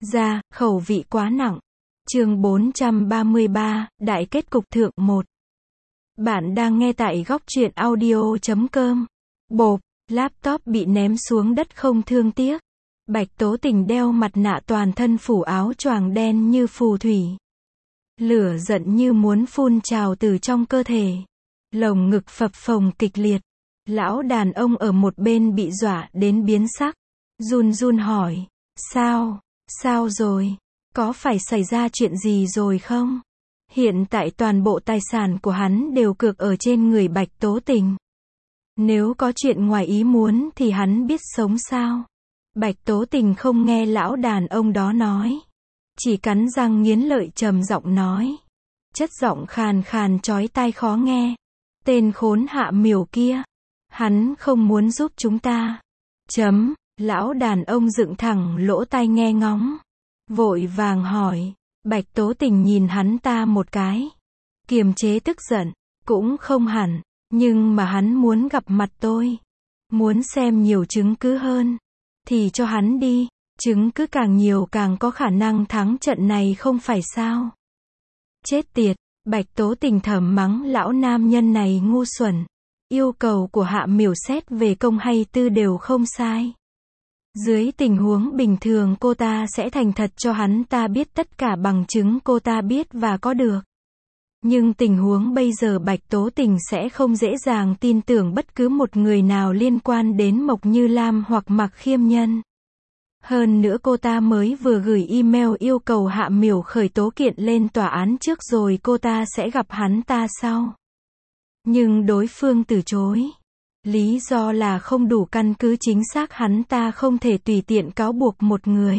ra, khẩu vị quá nặng. Chương 433, Đại kết cục thượng 1. Bạn đang nghe tại góc truyện audio.com. Bộp, laptop bị ném xuống đất không thương tiếc. Bạch Tố Tình đeo mặt nạ toàn thân phủ áo choàng đen như phù thủy. Lửa giận như muốn phun trào từ trong cơ thể. Lồng ngực phập phồng kịch liệt. Lão đàn ông ở một bên bị dọa đến biến sắc. Run run hỏi, sao rồi? Có phải xảy ra chuyện gì rồi không? Hiện tại toàn bộ tài sản của hắn đều cược ở trên người Bạch Tố Tình. Nếu có chuyện ngoài ý muốn thì hắn biết sống sao? Bạch Tố Tình không nghe lão đàn ông đó nói. Chỉ cắn răng nghiến lợi trầm giọng nói. Chất giọng khàn khàn chói tai khó nghe. Tên khốn Hạ Miểu kia. Hắn không muốn giúp chúng ta. Lão đàn ông dựng thẳng lỗ tai nghe ngóng. Vội vàng hỏi. Bạch Tố Tình nhìn hắn ta một cái. Kiềm chế tức giận. Cũng không hẳn. Nhưng mà hắn muốn gặp mặt tôi. Muốn xem nhiều chứng cứ hơn. Thì cho hắn đi. Chứng cứ càng nhiều càng có khả năng thắng trận này không phải sao? Chết tiệt. Bạch Tố Tình thầm mắng lão nam nhân này ngu xuẩn. Yêu cầu của Hạ Miểu xét về công hay tư đều không sai. Dưới tình huống bình thường cô ta sẽ thành thật cho hắn ta biết tất cả bằng chứng cô ta biết và có được. Nhưng tình huống bây giờ Bạch Tố Tình sẽ không dễ dàng tin tưởng bất cứ một người nào liên quan đến Mộc Như Lam hoặc Mạc Khiêm Nhân. Hơn nữa cô ta mới vừa gửi email yêu cầu Hạ Miểu khởi tố kiện lên tòa án trước rồi cô ta sẽ gặp hắn ta sau. Nhưng đối phương từ chối. Lý do là không đủ căn cứ chính xác hắn ta không thể tùy tiện cáo buộc một người.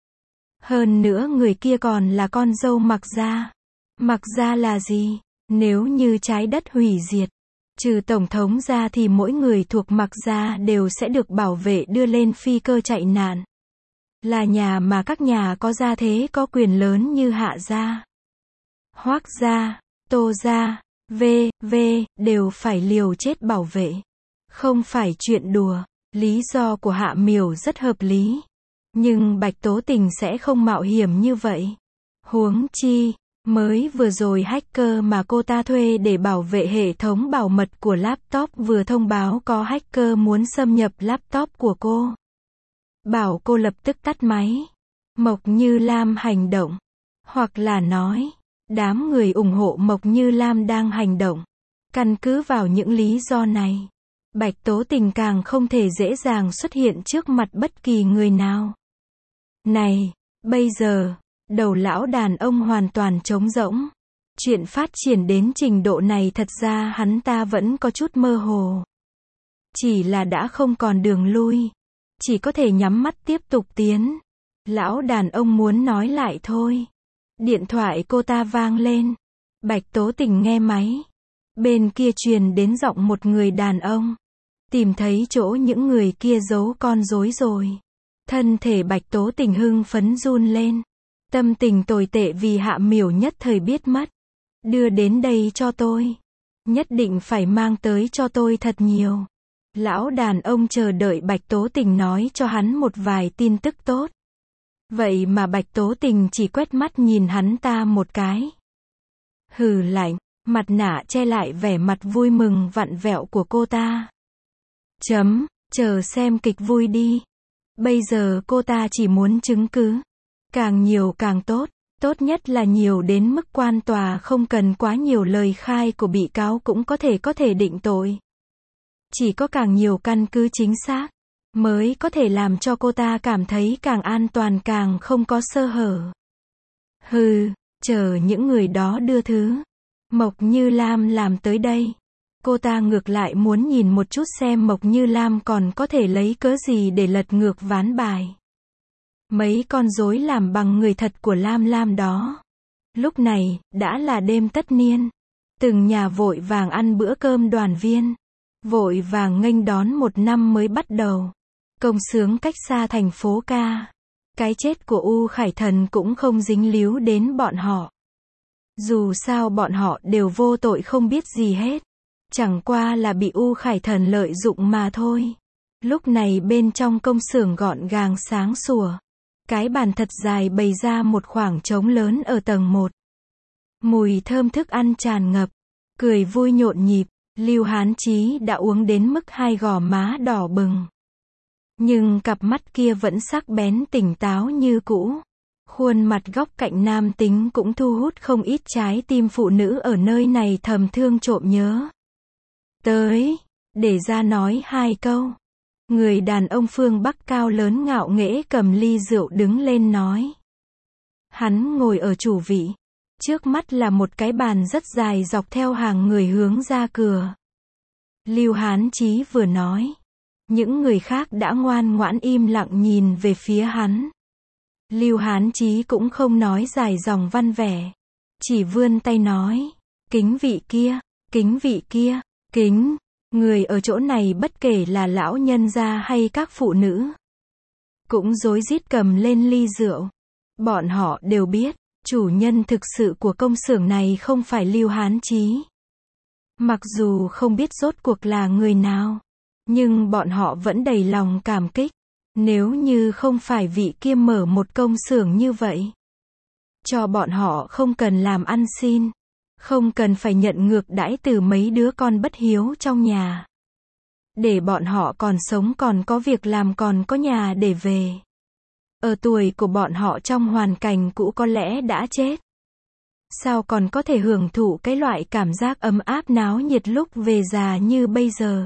Hơn nữa người kia còn là con dâu Mạc gia. Mạc gia là gì? Nếu như trái đất hủy diệt, trừ tổng thống ra thì mỗi người thuộc Mạc gia đều sẽ được bảo vệ đưa lên phi cơ chạy nạn. Là nhà mà các nhà có gia thế có quyền lớn như Hạ gia, Hoác gia, Tô gia, v.v. đều phải liều chết bảo vệ. Không phải chuyện đùa. Lý do của Hạ Miểu rất hợp lý. Nhưng Bạch Tố Tình sẽ không mạo hiểm như vậy. Huống chi, mới vừa rồi hacker mà cô ta thuê để bảo vệ hệ thống bảo mật của laptop vừa thông báo có hacker muốn xâm nhập laptop của cô. Bảo cô lập tức tắt máy. Mộc Như Lam hành động. Hoặc là nói, đám người ủng hộ Mộc Như Lam đang hành động. Căn cứ vào những lý do này, Bạch Tố Tình càng không thể dễ dàng xuất hiện trước mặt bất kỳ người nào. Này, bây giờ, đầu lão đàn ông hoàn toàn trống rỗng. Chuyện phát triển đến trình độ này thật ra hắn ta vẫn có chút mơ hồ. Chỉ là đã không còn đường lui. Chỉ có thể nhắm mắt tiếp tục tiến. Lão đàn ông muốn nói lại thôi. Điện thoại cô ta vang lên. Bạch Tố Tình nghe máy. Bên kia truyền đến giọng một người đàn ông. Tìm thấy chỗ những người kia giấu con rối rồi. Thân thể Bạch Tố Tình hưng phấn run lên. Tâm tình tồi tệ vì Hạ Miểu nhất thời biết mất. Đưa đến đây cho tôi. Nhất định phải mang tới cho tôi thật nhiều. Lão đàn ông chờ đợi Bạch Tố Tình nói cho hắn một vài tin tức tốt. Vậy mà Bạch Tố Tình chỉ quét mắt nhìn hắn ta một cái. Hừ lạnh, mặt nạ che lại vẻ mặt vui mừng vặn vẹo của cô ta. Chờ xem kịch vui đi. Bây giờ cô ta chỉ muốn chứng cứ. Càng nhiều càng tốt. Tốt nhất là nhiều đến mức quan tòa không cần quá nhiều lời khai của bị cáo cũng có thể định tội. Chỉ có càng nhiều căn cứ chính xác, mới có thể làm cho cô ta cảm thấy càng an toàn càng không có sơ hở. Chờ những người đó đưa thứ Mộc Như Lam làm tới đây. Cô ta ngược lại muốn nhìn một chút xem Mộc Như Lam còn có thể lấy cớ gì để lật ngược ván bài. Mấy con rối làm bằng người thật của Lam Lam đó. Lúc này, đã là đêm tất niên. Từng nhà vội vàng ăn bữa cơm đoàn viên. Vội vàng nghênh đón một năm mới bắt đầu. Công xướng cách xa thành phố ca. Cái chết của U Khải Thần cũng không dính líu đến bọn họ. Dù sao bọn họ đều vô tội không biết gì hết. Chẳng qua là bị U Khải Thần lợi dụng mà thôi. Lúc này bên trong công xưởng gọn gàng sáng sủa. Cái bàn thật dài bày ra một khoảng trống lớn ở tầng 1. Mùi thơm thức ăn tràn ngập, cười vui nhộn nhịp, Lưu Hán Chí đã uống đến mức hai gò má đỏ bừng. Nhưng cặp mắt kia vẫn sắc bén tỉnh táo như cũ. Khuôn mặt góc cạnh nam tính cũng thu hút không ít trái tim phụ nữ ở nơi này thầm thương trộm nhớ. Tới, để ra nói hai câu. Người đàn ông phương Bắc cao lớn ngạo nghễ cầm ly rượu đứng lên nói. Hắn ngồi ở chủ vị. Trước mắt là một cái bàn rất dài dọc theo hàng người hướng ra cửa. Lưu Hán Chí vừa nói. Những người khác đã ngoan ngoãn im lặng nhìn về phía hắn. Lưu Hán Chí cũng không nói dài dòng văn vẻ. Chỉ vươn tay nói. Kính vị kia, kính vị kia, kính. Người ở chỗ này bất kể là lão nhân gia hay các phụ nữ. Cũng rối rít cầm lên ly rượu. Bọn họ đều biết. Chủ nhân thực sự của công xưởng này không phải Lưu Hán Chí. Mặc dù không biết rốt cuộc là người nào. Nhưng bọn họ vẫn đầy lòng cảm kích. Nếu như không phải vị kia mở một công xưởng như vậy. Cho bọn họ không cần làm ăn xin. Không cần phải nhận ngược đãi từ mấy đứa con bất hiếu trong nhà. Để bọn họ còn sống còn có việc làm còn có nhà để về. Ở tuổi của bọn họ trong hoàn cảnh cũ có lẽ đã chết. Sao còn có thể hưởng thụ cái loại cảm giác ấm áp náo nhiệt lúc về già như bây giờ.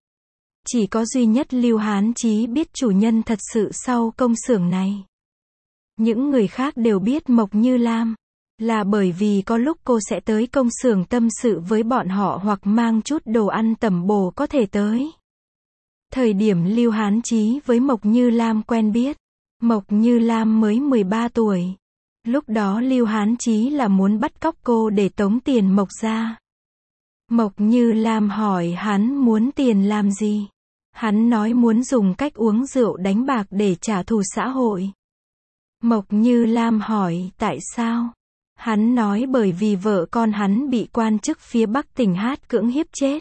Chỉ có duy nhất Lưu Hán Chí biết chủ nhân thật sự sau công xưởng này. Những người khác đều biết Mộc Như Lam. Là bởi vì có lúc cô sẽ tới công xưởng tâm sự với bọn họ hoặc mang chút đồ ăn tẩm bổ có thể tới. Thời điểm Lưu Hán Chí với Mộc Như Lam quen biết. Mộc Như Lam mới 13 tuổi. Lúc đó Lưu Hán Chí là muốn bắt cóc cô để tống tiền Mộc ra. Mộc Như Lam hỏi hắn muốn tiền làm gì. Hắn nói muốn dùng cách uống rượu đánh bạc để trả thù xã hội. Mộc Như Lam hỏi tại sao? Hắn nói bởi vì vợ con hắn bị quan chức phía Bắc tỉnh Hát cưỡng hiếp chết.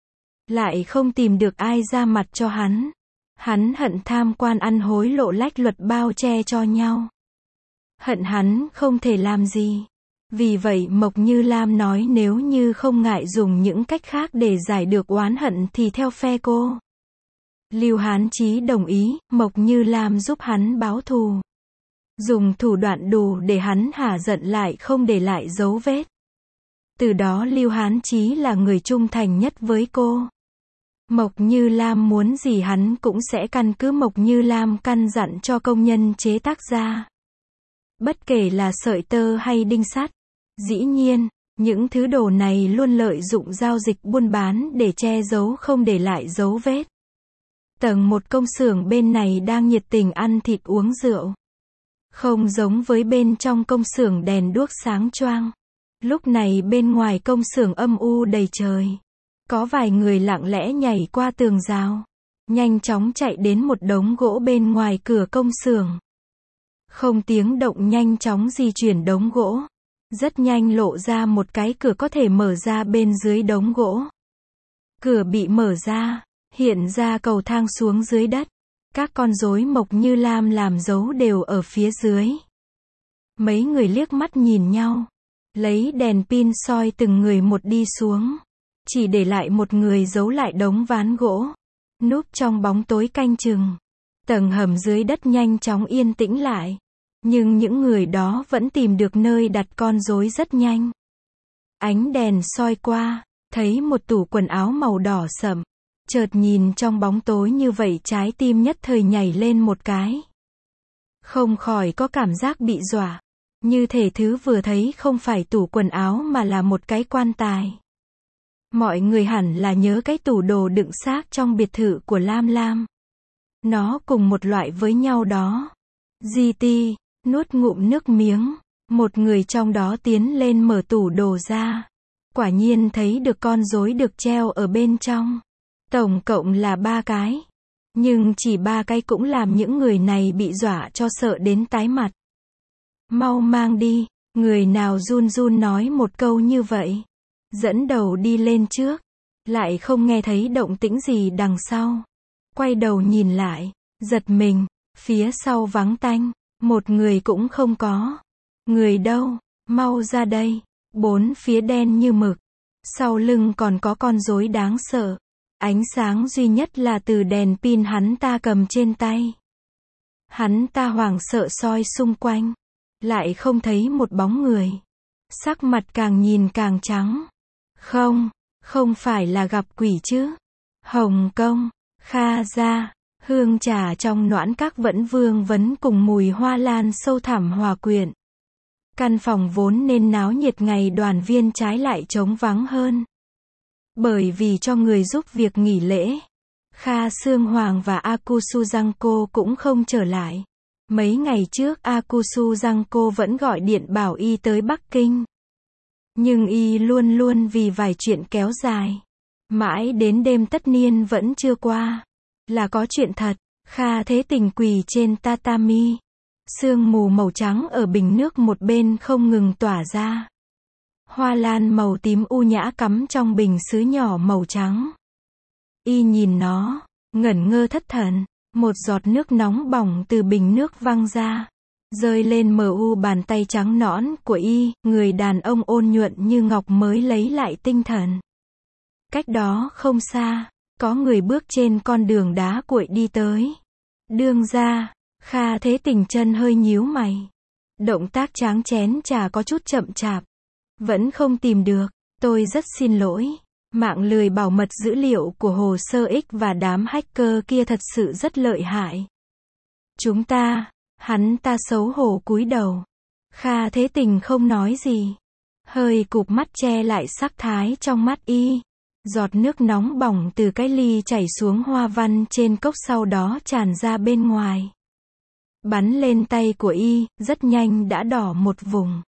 Lại không tìm được ai ra mặt cho hắn. Hắn hận tham quan ăn hối lộ lách luật bao che cho nhau. Hận hắn không thể làm gì. Vì vậy Mộc Như Lam nói nếu như không ngại dùng những cách khác để giải được oán hận thì theo phe cô. Lưu Hán Chí đồng ý, Mộc Như Lam giúp hắn báo thù. Dùng thủ đoạn đủ để hắn hả giận lại không để lại dấu vết. Từ đó Lưu Hán Chí là người trung thành nhất với cô. Mộc Như Lam muốn gì hắn cũng sẽ căn cứ Mộc Như Lam căn dặn cho công nhân chế tác ra. Bất kể là sợi tơ hay đinh sắt. Dĩ nhiên, những thứ đồ này luôn lợi dụng giao dịch buôn bán để che giấu không để lại dấu vết. Tầng 1 công xưởng bên này đang nhiệt tình ăn thịt uống rượu. Không giống với bên trong công xưởng đèn đuốc sáng choang. Lúc này bên ngoài công xưởng âm u đầy trời. Có vài người lặng lẽ nhảy qua tường rào. Nhanh chóng chạy đến một đống gỗ bên ngoài cửa công xưởng. Không tiếng động nhanh chóng di chuyển đống gỗ. Rất nhanh lộ ra một cái cửa có thể mở ra bên dưới đống gỗ. Cửa bị mở ra, hiện ra cầu thang xuống dưới đất. Các con rối Mộc Như Lam làm dấu đều ở phía dưới. Mấy người liếc mắt nhìn nhau. Lấy đèn pin soi từng người một đi xuống. Chỉ để lại một người giấu lại đống ván gỗ. Núp trong bóng tối canh chừng. Tầng hầm dưới đất nhanh chóng yên tĩnh lại. Nhưng những người đó vẫn tìm được nơi đặt con rối rất nhanh. Ánh đèn soi qua, thấy một tủ quần áo màu đỏ sẫm. Chợt nhìn trong bóng tối như vậy trái tim nhất thời nhảy lên một cái. Không khỏi có cảm giác bị dọa. Như thể thứ vừa thấy không phải tủ quần áo mà là một cái quan tài. Mọi người hẳn là nhớ cái tủ đồ đựng xác trong biệt thự của Lam Lam. Nó cùng một loại với nhau đó. GT, nuốt ngụm nước miếng. Một người trong đó tiến lên mở tủ đồ ra. Quả nhiên thấy được con rối được treo ở bên trong. Tổng cộng là 3 cái. Nhưng chỉ 3 cái cũng làm những người này bị dọa cho sợ đến tái mặt. Mau mang đi. Người nào run run nói một câu như vậy. Dẫn đầu đi lên trước. Lại không nghe thấy động tĩnh gì đằng sau. Quay đầu nhìn lại. Giật mình. Phía sau vắng tanh. Một người cũng không có. Người đâu? Mau ra đây. Bốn phía đen như mực. Sau lưng còn có con rối đáng sợ. Ánh sáng duy nhất là từ đèn pin hắn ta cầm trên tay. Hắn ta hoảng sợ soi xung quanh. Lại không thấy một bóng người. Sắc mặt càng nhìn càng trắng. Không phải là gặp quỷ chứ. Hồng Kông, Kha gia, hương trà trong noãn các vẫn vương vấn cùng mùi hoa lan sâu thẳm hòa quyện. Căn phòng vốn nên náo nhiệt ngày đoàn viên trái lại trống vắng hơn. Bởi vì cho người giúp việc nghỉ lễ, Kha Sương Hoàng và Akusu Giangco cũng không trở lại. Mấy ngày trước Akusu Giangco vẫn gọi điện bảo y tới Bắc Kinh. Nhưng y luôn luôn vì vài chuyện kéo dài. Mãi đến đêm tất niên vẫn chưa qua. Là có chuyện thật, Kha Thế Tình quỳ trên tatami. Sương mù màu trắng ở bình nước một bên không ngừng tỏa ra. Hoa lan màu tím u nhã cắm trong bình sứ nhỏ màu trắng. Y nhìn nó, ngẩn ngơ thất thần. Một giọt nước nóng bỏng từ bình nước văng ra. Rơi lên mờ u bàn tay trắng nõn của y, người đàn ông ôn nhuận như ngọc mới lấy lại tinh thần. Cách đó không xa, có người bước trên con đường đá cuội đi tới. Đương gia, Kha Thế Tình chân hơi nhíu mày. Động tác tráng chén trà có chút chậm chạp. Vẫn không tìm được, tôi rất xin lỗi. Mạng lưới bảo mật dữ liệu của hồ sơ X và đám hacker kia thật sự rất lợi hại. Hắn ta xấu hổ cúi đầu. Kha Thế Tình không nói gì. Hơi cụp mắt che lại sắc thái trong mắt y. Giọt nước nóng bỏng từ cái ly chảy xuống hoa văn trên cốc sau đó tràn ra bên ngoài. Bắn lên tay của y, rất nhanh đã đỏ một vùng.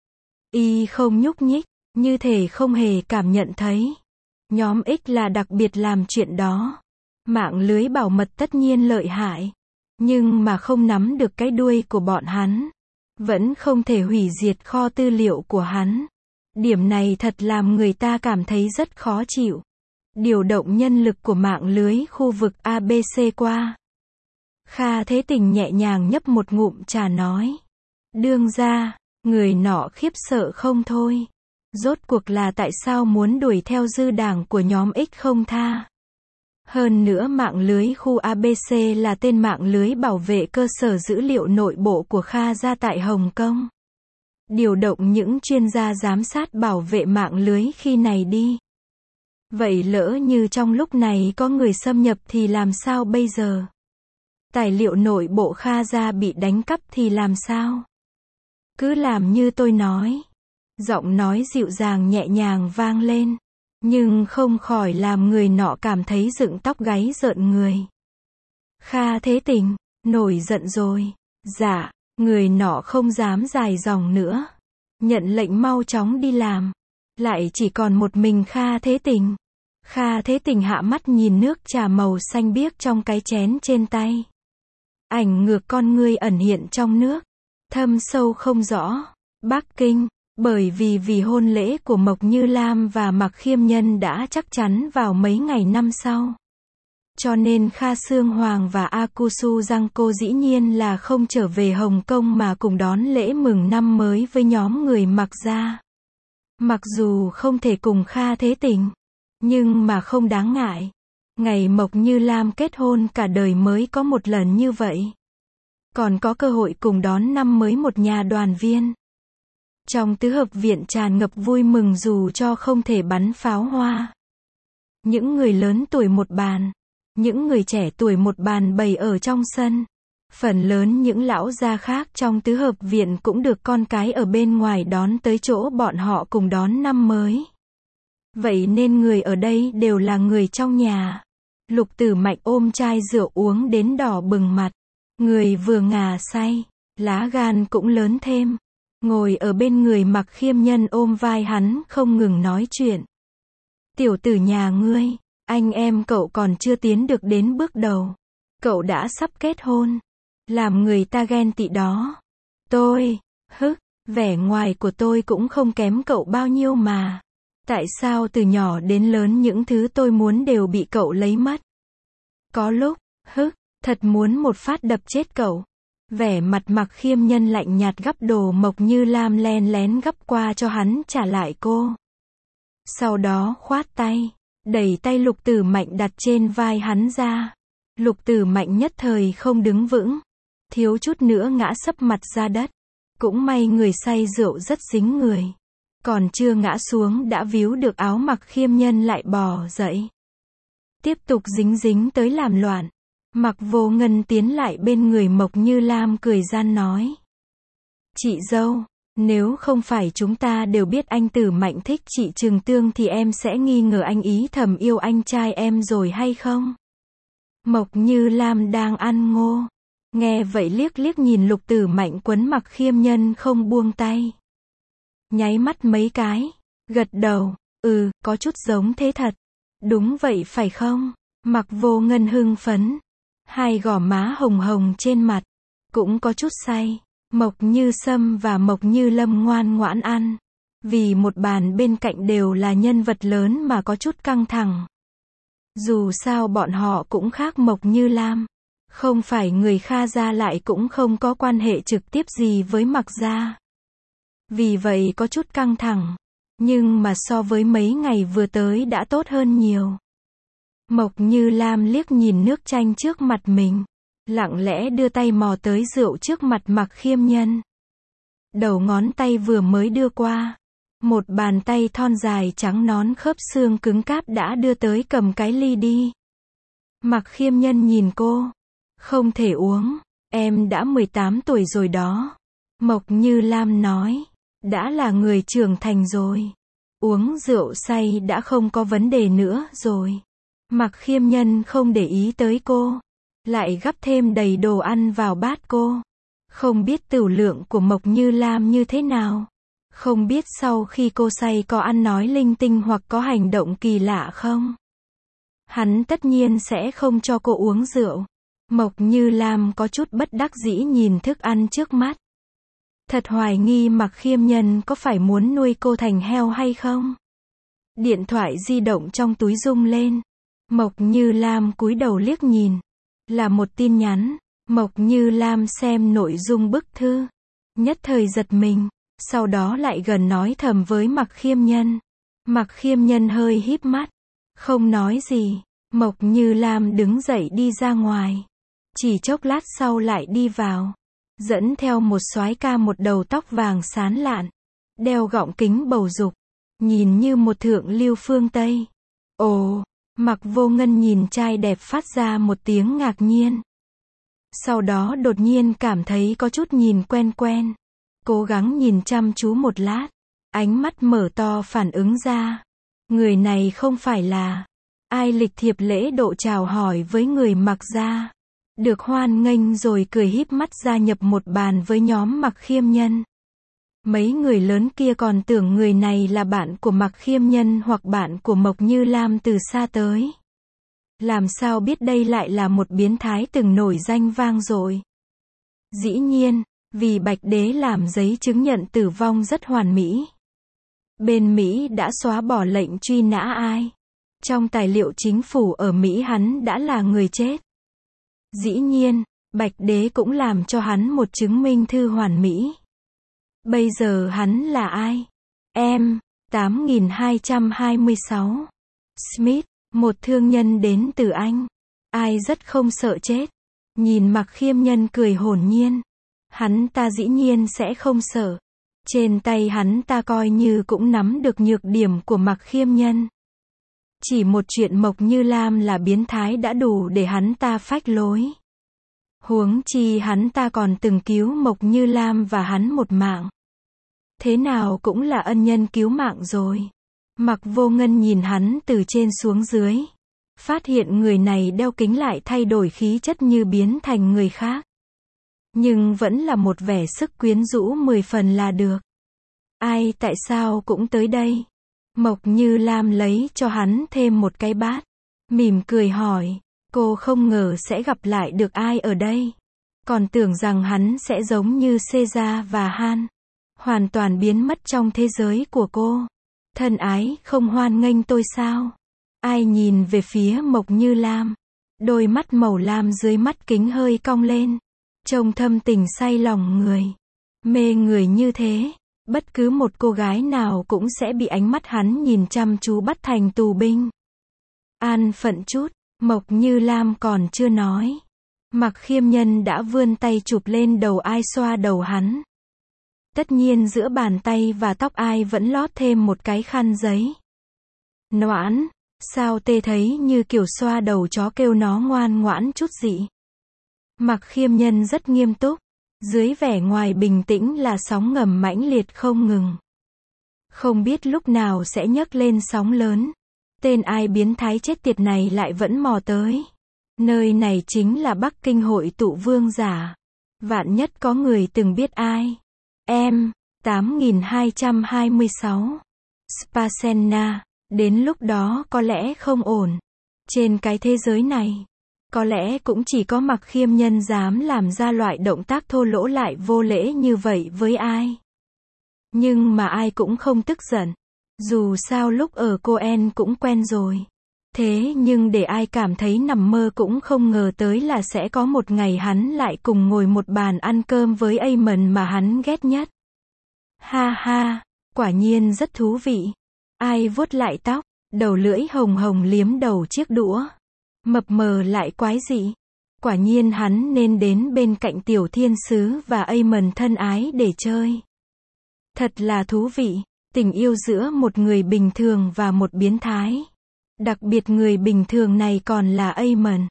Y không nhúc nhích, như thể không hề cảm nhận thấy. Nhóm X là đặc biệt làm chuyện đó. Mạng lưới bảo mật tất nhiên lợi hại. Nhưng mà không nắm được cái đuôi của bọn hắn. Vẫn không thể hủy diệt kho tư liệu của hắn. Điểm này thật làm người ta cảm thấy rất khó chịu. Điều động nhân lực của mạng lưới khu vực ABC qua. Kha Thế Tình nhẹ nhàng nhấp một ngụm trà nói. Đương gia, người nọ khiếp sợ không thôi. Rốt cuộc là tại sao muốn đuổi theo dư đảng của nhóm X không tha. Hơn nữa mạng lưới khu ABC là tên mạng lưới bảo vệ cơ sở dữ liệu nội bộ của Kha gia tại Hồng Kông. Điều động những chuyên gia giám sát bảo vệ mạng lưới khi này đi. Vậy lỡ như trong lúc này có người xâm nhập thì làm sao bây giờ? Tài liệu nội bộ Kha gia bị đánh cắp thì làm sao? Cứ làm như tôi nói. Giọng nói dịu dàng nhẹ nhàng vang lên. Nhưng không khỏi làm người nọ cảm thấy dựng tóc gáy rợn người. Kha Thế Tình, nổi giận rồi. Dạ, người nọ không dám dài dòng nữa. Nhận lệnh mau chóng đi làm. Lại chỉ còn một mình Kha Thế Tình. Kha Thế Tình hạ mắt nhìn nước trà màu xanh biếc trong cái chén trên tay. Ảnh ngược con ngươi ẩn hiện trong nước. Thâm sâu không rõ. Bắc Kinh. Bởi vì hôn lễ của Mộc Như Lam và Mạc Khiêm Nhân đã chắc chắn vào mấy ngày năm sau. Cho nên Kha Sương Hoàng và Akusu Giangco dĩ nhiên là không trở về Hồng Kông mà cùng đón lễ mừng năm mới với nhóm người Mạc gia. Mặc dù không thể cùng Kha Thế Tình, nhưng mà không đáng ngại. Ngày Mộc Như Lam kết hôn cả đời mới có một lần như vậy. Còn có cơ hội cùng đón năm mới một nhà đoàn viên. Trong tứ hợp viện tràn ngập vui mừng dù cho không thể bắn pháo hoa. Những người lớn tuổi một bàn, những người trẻ tuổi một bàn bày ở trong sân. Phần lớn những lão gia khác trong tứ hợp viện cũng được con cái ở bên ngoài đón tới chỗ bọn họ cùng đón năm mới. Vậy nên người ở đây đều là người trong nhà. Lục Tử Mạnh ôm chai rượu uống đến đỏ bừng mặt. Người vừa ngà say, lá gan cũng lớn thêm. Ngồi ở bên người Mạc Khiêm Nhân ôm vai hắn không ngừng nói chuyện. Tiểu tử nhà ngươi, anh em cậu còn chưa tiến được đến bước đầu. Cậu đã sắp kết hôn. Làm người ta ghen tị đó. Tôi, vẻ ngoài của tôi cũng không kém cậu bao nhiêu mà. Tại sao từ nhỏ đến lớn những thứ tôi muốn đều bị cậu lấy mất? Có lúc, thật muốn một phát đập chết cậu. Vẻ mặt Mặc Khiêm Nhân lạnh nhạt gắp đồ Mộc Như Lam len lén gắp qua cho hắn trả lại cô. Sau đó khoát tay, đẩy tay Lục Tử Mạnh đặt trên vai hắn ra. Lục Tử Mạnh nhất thời không đứng vững, thiếu chút nữa ngã sấp mặt ra đất. Cũng may người say rượu rất dính người. Còn chưa ngã xuống đã víu được áo Mặc Khiêm Nhân lại bò dậy. Tiếp tục dính dính tới làm loạn. Mặc Vô Ngân tiến lại bên người Mộc Như Lam cười gian nói. Chị dâu, nếu không phải chúng ta đều biết anh Tử Mạnh thích chị Trừng Tương thì em sẽ nghi ngờ anh ý thầm yêu anh trai em rồi hay không? Mộc Như Lam đang ăn ngô. Nghe vậy liếc liếc nhìn Lục Tử Mạnh quấn Mặc Khiêm Nhân không buông tay. Nháy mắt mấy cái, gật đầu, có chút giống thế thật. Đúng vậy phải không? Mặc Vô Ngân hưng phấn. Hai gò má hồng hồng trên mặt, cũng có chút say. Mộc Như Sâm và Mộc Như Lâm ngoan ngoãn ăn. Vì một bàn bên cạnh đều là nhân vật lớn mà có chút căng thẳng. Dù sao bọn họ cũng khác Mộc Như Lam. Không phải người Kha gia lại cũng không có quan hệ trực tiếp gì với Mặc gia. Vì vậy có chút căng thẳng. Nhưng mà so với mấy ngày vừa tới đã tốt hơn nhiều. Mộc Như Lam liếc nhìn nước chanh trước mặt mình. Lặng lẽ đưa tay mò tới rượu trước mặt Mặc Khiêm Nhân. Đầu ngón tay vừa mới đưa qua. Một bàn tay thon dài trắng nón khớp xương cứng cáp đã đưa tới cầm cái ly đi. Mặc Khiêm Nhân nhìn cô. Không thể uống, em đã 18 tuổi rồi đó. Mộc Như Lam nói. Đã là người trưởng thành rồi. Uống rượu say đã không có vấn đề nữa rồi. Mặc Khiêm Nhân không để ý tới cô. Lại gắp thêm đầy đồ ăn vào bát cô. Không biết tửu lượng của Mộc Như Lam như thế nào. Không biết sau khi cô say có ăn nói linh tinh hoặc có hành động kỳ lạ không. Hắn tất nhiên sẽ không cho cô uống rượu. Mộc Như Lam có chút bất đắc dĩ nhìn thức ăn trước mắt. Thật hoài nghi Mặc Khiêm Nhân có phải muốn nuôi cô thành heo hay không. Điện thoại di động trong túi rung lên. Mộc Như Lam cúi đầu liếc nhìn. Là một tin nhắn. Mộc Như Lam xem nội dung bức thư. Nhất thời giật mình. Sau đó lại gần nói thầm với Mặc Khiêm Nhân. Mặc Khiêm Nhân hơi híp mắt. Không nói gì. Mộc Như Lam đứng dậy đi ra ngoài. Chỉ chốc lát sau lại đi vào. Dẫn theo một soái ca một đầu tóc vàng xán lạn. Đeo gọng kính bầu dục. Nhìn như một thượng lưu phương Tây. Ồ, Mặc Vô Ngân nhìn trai đẹp phát ra một tiếng ngạc nhiên. Sau đó đột nhiên cảm thấy có chút nhìn quen quen. Cố gắng nhìn chăm chú một lát. Ánh mắt mở to phản ứng ra. Người này không phải là ai lịch thiệp lễ độ chào hỏi với người Mặc gia. Được hoan nghênh rồi cười híp mắt gia nhập một bàn với nhóm Mặc Khiêm Nhân. Mấy người lớn kia còn tưởng người này là bạn của Mặc Khiêm Nhân hoặc bạn của Mộc Như Lam từ xa tới. Làm sao biết đây lại là một biến thái từng nổi danh vang dội. Dĩ nhiên, vì Bạch Đế làm giấy chứng nhận tử vong rất hoàn mỹ. Bên Mỹ đã xóa bỏ lệnh truy nã ai. Trong tài liệu chính phủ ở Mỹ hắn đã là người chết. Dĩ nhiên, Bạch Đế cũng làm cho hắn một chứng minh thư hoàn mỹ. Bây giờ hắn là ai? Em, 8226. Smith, một thương nhân đến từ Anh. Ai rất không sợ chết. Nhìn Mặc Khiêm Nhân cười hồn nhiên. Hắn ta dĩ nhiên sẽ không sợ. Trên tay hắn ta coi như cũng nắm được nhược điểm của Mặc Khiêm Nhân. Chỉ một chuyện Mộc Như Lam là biến thái đã đủ để hắn ta phách lối. Huống chi hắn ta còn từng cứu Mộc Như Lam và hắn một mạng. Thế nào cũng là ân nhân cứu mạng rồi. Mặc Vô Ngân nhìn hắn từ trên xuống dưới. Phát hiện người này đeo kính lại thay đổi khí chất như biến thành người khác. Nhưng vẫn là một vẻ sức quyến rũ 10 phần là được. Ai tại sao cũng tới đây? Mộc Như Lam lấy cho hắn thêm một cái bát. Mỉm cười hỏi. Cô không ngờ sẽ gặp lại được ai ở đây. Còn tưởng rằng hắn sẽ giống như Caesar và Han. Hoàn toàn biến mất trong thế giới của cô. Thân ái, không hoan nghênh tôi sao? Ai nhìn về phía Mộc Như Lam. Đôi mắt màu lam dưới mắt kính hơi cong lên. Trông thâm tình say lòng người, mê người như thế, bất cứ một cô gái nào cũng sẽ bị ánh mắt hắn nhìn chăm chú bắt thành tù binh. An phận chút, Mộc Như Lam còn chưa nói. Mặc Khiêm Nhân đã vươn tay chụp lên đầu Ai, xoa đầu hắn. Tất nhiên giữa bàn tay và tóc Ai vẫn lót thêm một cái khăn giấy. Noãn, sao tê thấy như kiểu xoa đầu chó kêu nó ngoan ngoãn chút dị. Mặc Khiêm Nhân rất nghiêm túc, dưới vẻ ngoài bình tĩnh là sóng ngầm mãnh liệt không ngừng. Không biết lúc nào sẽ nhấc lên sóng lớn. Tên Ai biến thái chết tiệt này lại vẫn mò tới. Nơi này chính là Bắc Kinh hội tụ vương giả. Vạn nhất có người từng biết Ai. Em, 8226. Spasenna, đến lúc đó có lẽ không ổn. Trên cái thế giới này, có lẽ cũng chỉ có Mặc Khiêm Nhân dám làm ra loại động tác thô lỗ lại vô lễ như vậy với Ai. Nhưng mà Ai cũng không tức giận. Dù sao lúc ở Coen cũng quen rồi. Thế nhưng để Ai cảm thấy nằm mơ cũng không ngờ tới là sẽ có một ngày hắn lại cùng ngồi một bàn ăn cơm với Eamon mà hắn ghét nhất. Ha ha, quả nhiên rất thú vị. Ai vuốt lại tóc, đầu lưỡi hồng hồng liếm đầu chiếc đũa. Mập mờ lại quái dị. Quả nhiên hắn nên đến bên cạnh tiểu thiên sứ và Eamon thân ái để chơi. Thật là thú vị, tình yêu giữa một người bình thường và một biến thái. Đặc biệt người bình thường này còn là Eamon.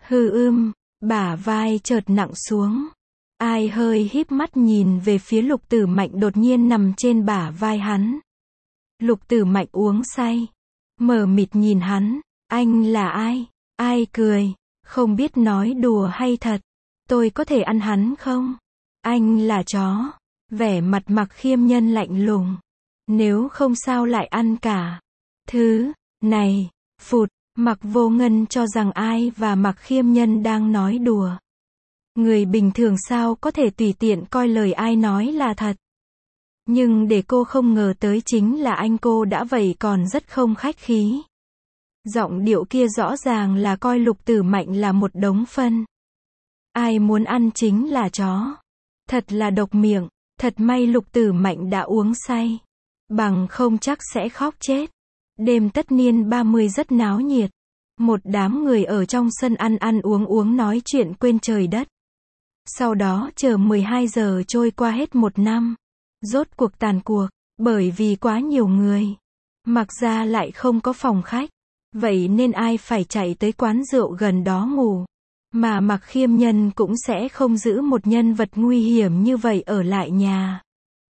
Bả vai chợt nặng xuống. Ai hơi híp mắt nhìn về phía Lục Tử Mạnh đột nhiên nằm trên bả vai hắn. Lục Tử Mạnh uống say, mờ mịt nhìn hắn. Anh là ai? Ai cười, không biết nói đùa hay thật. Tôi có thể ăn hắn không? Anh là chó. Vẻ mặt Mặc Khiêm Nhân lạnh lùng. Nếu không sao lại ăn cả thứ này. Phụt, Mặc Vô Ngân cho rằng Ai và Mặc Khiêm Nhân đang nói đùa. Người bình thường sao có thể tùy tiện coi lời Ai nói là thật. Nhưng để cô không ngờ tới chính là anh cô đã vậy còn rất không khách khí. Giọng điệu kia rõ ràng là coi Lục Tử Mạnh là một đống phân. Ai muốn ăn chính là chó. Thật là độc miệng, thật may Lục Tử Mạnh đã uống say. Bằng không chắc sẽ khóc chết. Đêm tất niên 30 rất náo nhiệt. Một đám người ở trong sân ăn uống nói chuyện quên trời đất. Sau đó chờ 12 giờ trôi qua hết một năm. Rốt cuộc tàn cuộc, bởi vì quá nhiều người. Mặc ra lại không có phòng khách. Vậy nên Ai phải chạy tới quán rượu gần đó ngủ. Mà Mặc Khiêm Nhân cũng sẽ không giữ một nhân vật nguy hiểm như vậy ở lại nhà.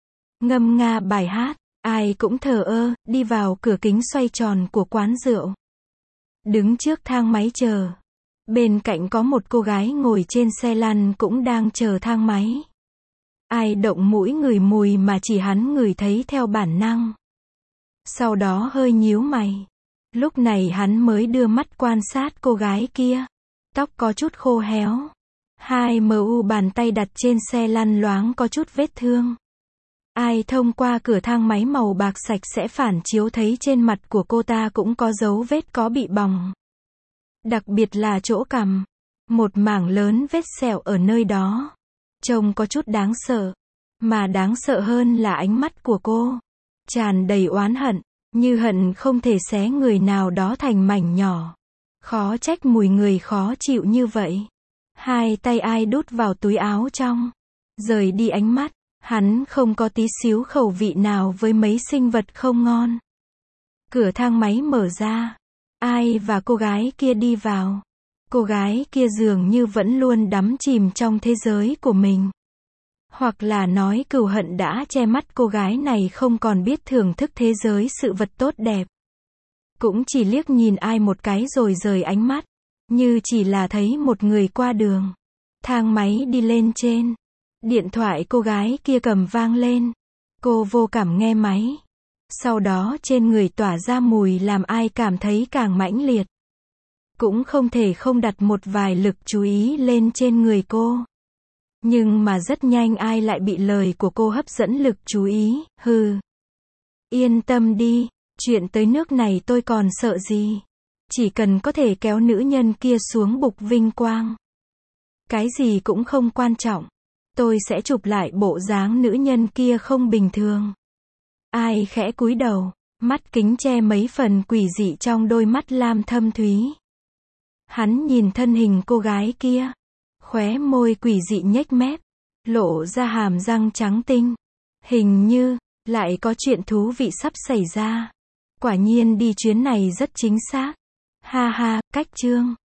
Ngâm nga bài hát, Ai cũng thờ ơ, đi vào cửa kính xoay tròn của quán rượu. Đứng trước thang máy chờ. Bên cạnh có một cô gái ngồi trên xe lăn cũng đang chờ thang máy. Ai động mũi ngửi mùi mà chỉ hắn ngửi thấy theo bản năng. Sau đó hơi nhíu mày. Lúc này hắn mới đưa mắt quan sát cô gái kia. Tóc có chút khô héo. Hai bàn tay đặt trên xe lăn loáng có chút vết thương. Ai thông qua cửa thang máy màu bạc sạch sẽ phản chiếu thấy trên mặt của cô ta cũng có dấu vết có bị bỏng. Đặc biệt là chỗ cằm. Một mảng lớn vết sẹo ở nơi đó. Trông có chút đáng sợ. Mà đáng sợ hơn là ánh mắt của cô. Tràn đầy oán hận. Như hận không thể xé người nào đó thành mảnh nhỏ. Khó trách mùi người khó chịu như vậy. Hai tay Ai đút vào túi áo trong. Rời đi ánh mắt. Hắn không có tí xíu khẩu vị nào với mấy sinh vật không ngon. Cửa thang máy mở ra. Ai và cô gái kia đi vào. Cô gái kia dường như vẫn luôn đắm chìm trong thế giới của mình. Hoặc là nói cừu hận đã che mắt cô gái này không còn biết thưởng thức thế giới sự vật tốt đẹp. Cũng chỉ liếc nhìn Ai một cái rồi rời ánh mắt. Như chỉ là thấy một người qua đường. Thang máy đi lên trên. Điện thoại cô gái kia cầm vang lên. Cô vô cảm nghe máy. Sau đó trên người tỏa ra mùi làm Ai cảm thấy càng mãnh liệt. Cũng không thể không đặt một vài lực chú ý lên trên người cô. Nhưng mà rất nhanh Ai lại bị lời của cô hấp dẫn lực chú ý. Yên tâm đi, chuyện tới nước này tôi còn sợ gì. Chỉ cần có thể kéo nữ nhân kia xuống bục vinh quang. Cái gì cũng không quan trọng. Tôi sẽ chụp lại bộ dáng nữ nhân kia không bình thường. Ai khẽ cúi đầu, mắt kính che mấy phần quỷ dị trong đôi mắt lam thâm thúy. Hắn nhìn thân hình cô gái kia, khóe môi quỷ dị nhếch mép, lộ ra hàm răng trắng tinh. Hình như, lại có chuyện thú vị sắp xảy ra. Quả nhiên đi chuyến này rất chính xác. Ha ha, cách chương.